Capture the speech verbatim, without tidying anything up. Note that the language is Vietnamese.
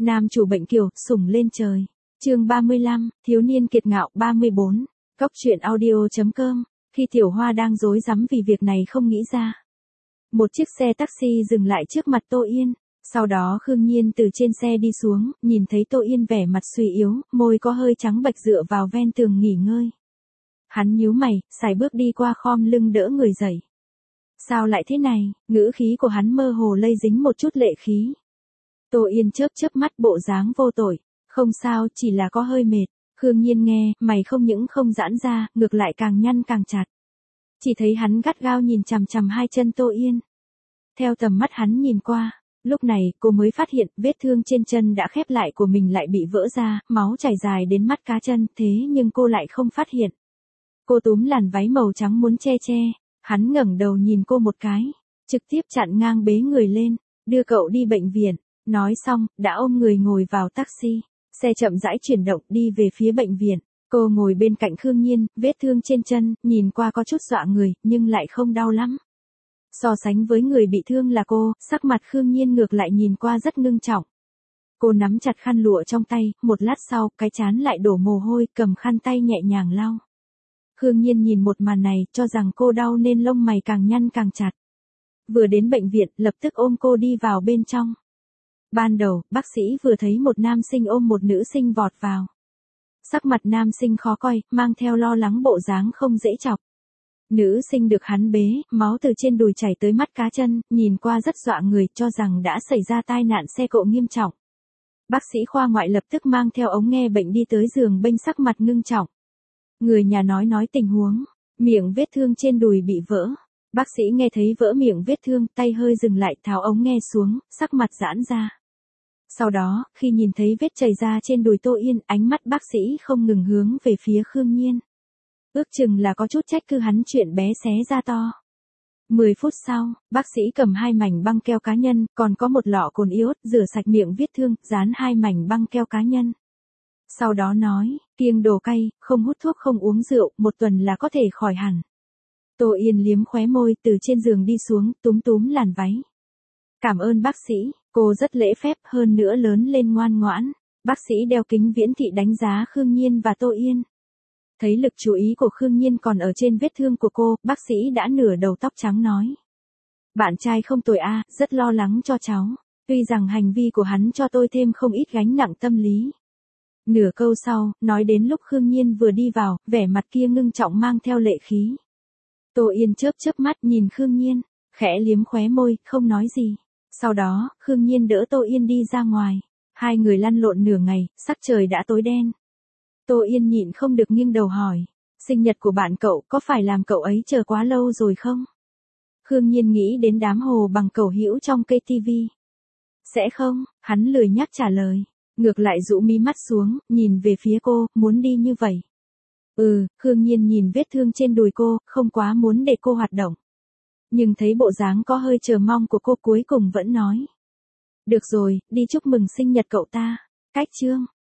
Nam chủ bệnh kiều, sủng lên trời. Chương ba mươi lăm, thiếu niên kiệt ngạo ba mươi bốn. Cóc truyện audio.com. Khi Tiểu Hoa đang rối rắm vì việc này không nghĩ ra. Một chiếc xe taxi dừng lại trước mặt Tô Yên. Sau đó Khương Nhiên từ trên xe đi xuống, nhìn thấy Tô Yên vẻ mặt suy yếu, môi có hơi trắng bệch dựa vào ven tường nghỉ ngơi. Hắn nhíu mày, sải bước đi qua khom lưng đỡ người dậy. Sao lại thế này? Ngữ khí của hắn mơ hồ lây dính một chút lệ khí. Tô Yên chớp chớp mắt bộ dáng vô tội. Không sao, chỉ là có hơi mệt. Khương Nhiên nghe, mày không những không giãn ra, ngược lại càng nhăn càng chặt. Chỉ thấy hắn gắt gao nhìn chằm chằm hai chân Tô Yên. Theo tầm mắt hắn nhìn qua, lúc này cô mới phát hiện vết thương trên chân đã khép lại của mình lại bị vỡ ra, máu chảy dài đến mắt cá chân, thế nhưng cô lại không phát hiện. Cô túm làn váy màu trắng muốn che che, hắn ngẩng đầu nhìn cô một cái, trực tiếp chặn ngang bế người lên, đưa cậu đi bệnh viện. Nói xong, đã ôm người ngồi vào taxi, xe chậm rãi chuyển động đi về phía bệnh viện. Cô ngồi bên cạnh Khương Nhiên, vết thương trên chân, nhìn qua có chút dọa người, nhưng lại không đau lắm. So sánh với người bị thương là cô, sắc mặt Khương Nhiên ngược lại nhìn qua rất ngưng trọng. Cô nắm chặt khăn lụa trong tay, một lát sau, cái trán lại đổ mồ hôi, cầm khăn tay nhẹ nhàng lau. Khương Nhiên nhìn một màn này, cho rằng cô đau nên lông mày càng nhăn càng chặt. Vừa đến bệnh viện, lập tức ôm cô đi vào bên trong. Ban đầu, bác sĩ vừa thấy một nam sinh ôm một nữ sinh vọt vào. Sắc mặt nam sinh khó coi, mang theo lo lắng bộ dáng không dễ chọc. Nữ sinh được hắn bế, máu từ trên đùi chảy tới mắt cá chân, nhìn qua rất dọa người, cho rằng đã xảy ra tai nạn xe cộ nghiêm trọng. Bác sĩ khoa ngoại lập tức mang theo ống nghe bệnh đi tới giường bênh, sắc mặt ngưng trọng. Người nhà nói nói tình huống, miệng vết thương trên đùi bị vỡ. Bác sĩ nghe thấy vỡ miệng vết thương, tay hơi dừng lại, tháo ống nghe xuống, sắc mặt giãn ra. Sau đó, khi nhìn thấy vết chảy ra trên đùi Tô Yên, ánh mắt bác sĩ không ngừng hướng về phía Khương Nhiên. Ước chừng là có chút trách cứ hắn chuyện bé xé ra to. Mười phút sau, bác sĩ cầm hai mảnh băng keo cá nhân, còn có một lọ cồn iốt, rửa sạch miệng vết thương, dán hai mảnh băng keo cá nhân. Sau đó nói, kiêng đồ cay, không hút thuốc không uống rượu, một tuần là có thể khỏi hẳn. Tô Yên liếm khóe môi, từ trên giường đi xuống, túm túm làn váy. Cảm ơn bác sĩ, cô rất lễ phép, hơn nữa lớn lên ngoan ngoãn. Bác sĩ đeo kính viễn thị đánh giá Khương Nhiên và Tô Yên. Thấy lực chú ý của Khương Nhiên còn ở trên vết thương của cô, bác sĩ đã nửa đầu tóc trắng nói. Bạn trai không tồi a, rất lo lắng cho cháu. Tuy rằng hành vi của hắn cho tôi thêm không ít gánh nặng tâm lý. Nửa câu sau, nói đến lúc Khương Nhiên vừa đi vào, vẻ mặt kia ngưng trọng mang theo lệ khí. Tô Yên chớp chớp mắt nhìn Khương Nhiên, khẽ liếm khóe môi, không nói gì. Sau đó, Khương Nhiên đỡ Tô Yên đi ra ngoài. Hai người lăn lộn nửa ngày, sắc trời đã tối đen. Tô Yên nhịn không được nghiêng đầu hỏi. Sinh nhật của bạn cậu có phải làm cậu ấy chờ quá lâu rồi không? Khương Nhiên nghĩ đến đám hồ bằng cẩu hữu trong cây tivi. Sẽ không, hắn lười nhắc trả lời. Ngược lại rũ mí mắt xuống, nhìn về phía cô, muốn đi như vậy. Ừ, Khương Nhiên nhìn vết thương trên đùi cô, không quá muốn để cô hoạt động. Nhưng thấy bộ dáng có hơi chờ mong của cô cuối cùng vẫn nói. Được rồi, đi chúc mừng sinh nhật cậu ta. Cách chương.